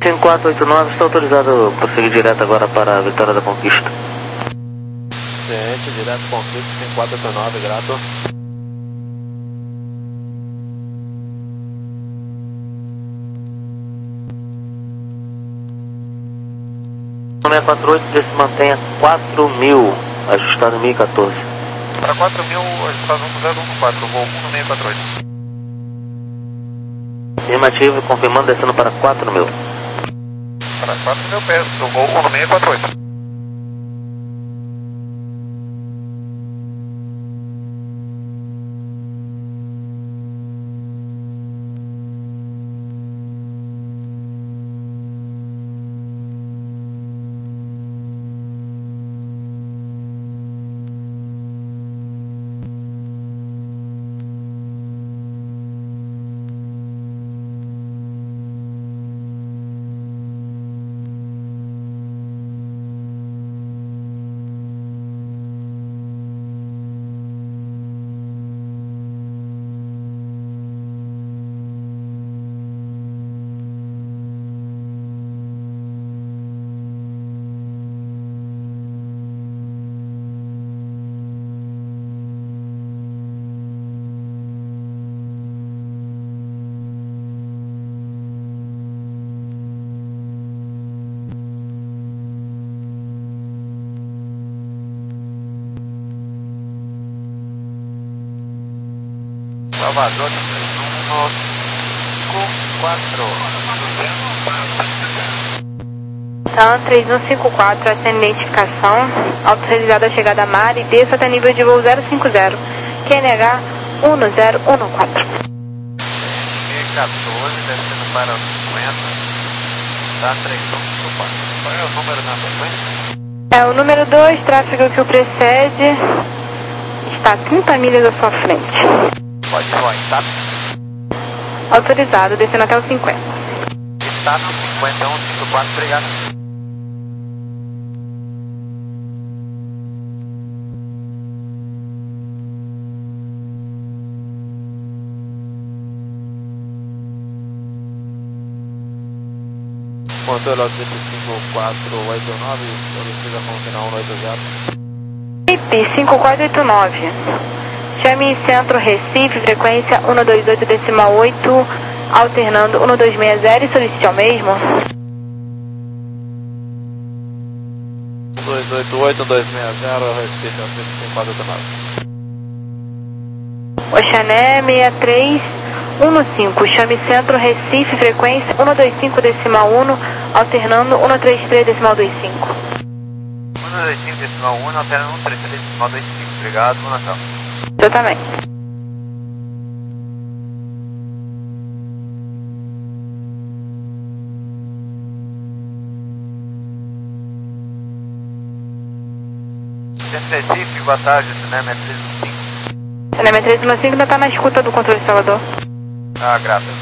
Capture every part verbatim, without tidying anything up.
cinco quatro oito nove, está autorizado a prosseguir direto agora para a Vitória da Conquista. Ciente, direto Conquista, cinco quatro oito nove, grato. seis quatro oito, se mantenha quatro mil, ajustado mil e quatorze. Para quatro mil, ajustado um zero um quatro, voo um seis quatro oito. Afirmativo, confirmando, descendo para quatro mil. Para quatro mil pés, eu vou um seis quatro oito. Salvador, um cinco quatro. Então, três um cinco quatro, essa é a identificação, autorizada a chegada a mar e desça até nível de voo zero cinco zero, Q N H um zero um quatro. E quatorze, descendo para cinquenta, tá três um cinco quatro. Qual é o número na frequência? É o número dois, tráfego que o precede, está a trinta milhas à sua frente. Pode voar, tá? Autorizado, descendo até o cinquenta. Está no cinquenta e um cinquenta e quatro, obrigado. Controle ao cinco quatro oito nove, solicita com final um oito zero. I P cinco quatro oito nove. Chame em centro Recife, frequência um dois oito decimal oito, alternando um dois seis zero e solicite ao mesmo. um dois oito oito, um dois seis zero, Recife ao cinco quatro oito nove. Oxané seis três um cinco, chame centro Recife, frequência um dois cinco decimal um, alternando um três três decimal vinte e cinco. um dois cinco decimal um, alternando um três três decimal vinte e cinco, obrigado, boa Natal. Exatamente. Recife, boa tarde, Cinema três um cinco. Cinema três um cinco ainda está na escuta do controle de Salvador. Ah, graças.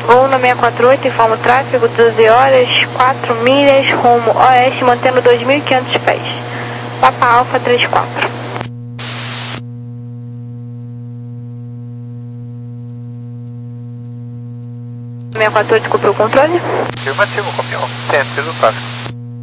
Voo na seis quatro oito, informa o tráfego, doze horas, quatro milhas, rumo oeste, mantendo dois mil e quinhentos pés. Papa Alfa trinta e quatro. seis quatro oito, cumpriu o controle? Afirmativo, campeão. Centro do tráfego.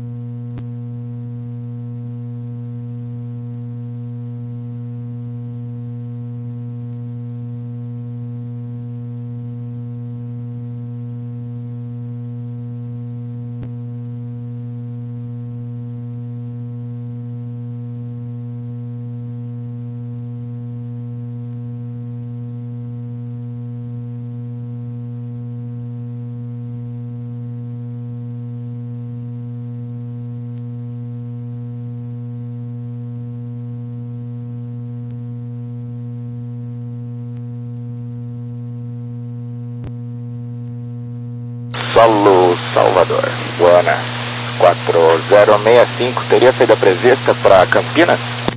Solo Salvador, Buenas, quatro zero seis cinco, teria saída prevista para Campinas?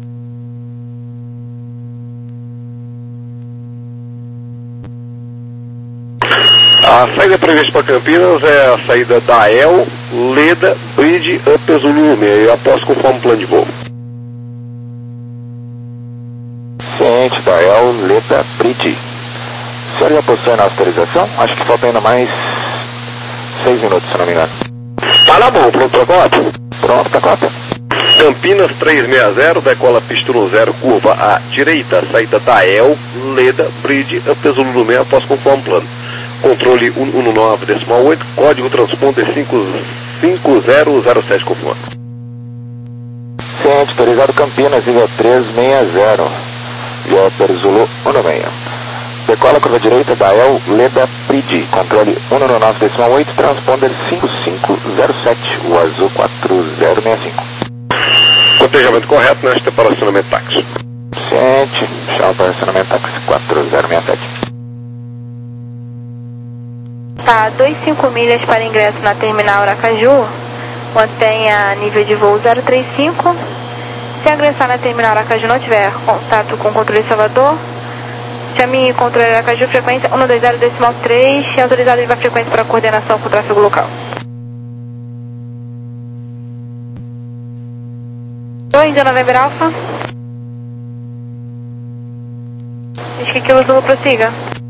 A saída prevista para Campinas é a saída da El, Leda, Bridge, Upper Zulu, e após conforme o plano de voo. Ciente da El, Leda, Bridge. O senhor já possui na autorização? Acho que falta ainda mais seis minutos, se não me engano. Tá na bom, pronto para cota? Pronto para cota. Campinas trezentos e sessenta, decola pista zero, curva à direita, saída da El, Leda, Bridge, Upper Zulu, meia após conforme plano. Controle cento e nove decimal oito, código transponder cinco zero zero sete, confirmado. Ciente, autorizado Campinas, nível trezentos e sessenta, via Upper Zulu cento e seis. Decola curva direita da El, Leda, Bridge, controle cento e nove decimal oito, transponder cinco cinco zero sete, o azul quatro zero seis cinco. Cotejamento correto nesta para o estacionamento táxi. Ciente, chama para o estacionamento táxi quatro zero seis sete. Tá, vinte e cinco milhas para ingresso na terminal Aracaju, mantenha nível de voo zero trinta e cinco. Se ingressar na terminal Aracaju não tiver contato com o controle Salvador, chame controle Aracaju, frequência cento e vinte decimal três, e autorizado a frequência para coordenação com o tráfego local. dois de November Alpha. Diz que Kilo Zulu prossiga.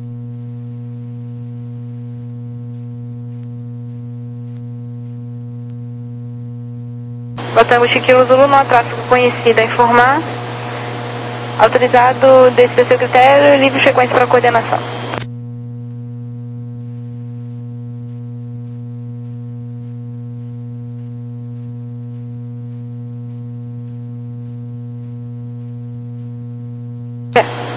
Botamos Kilo Zulu, não há tráfego conhecido a informar. Autorizado, desse seu critério, livre frequência para coordenação. É.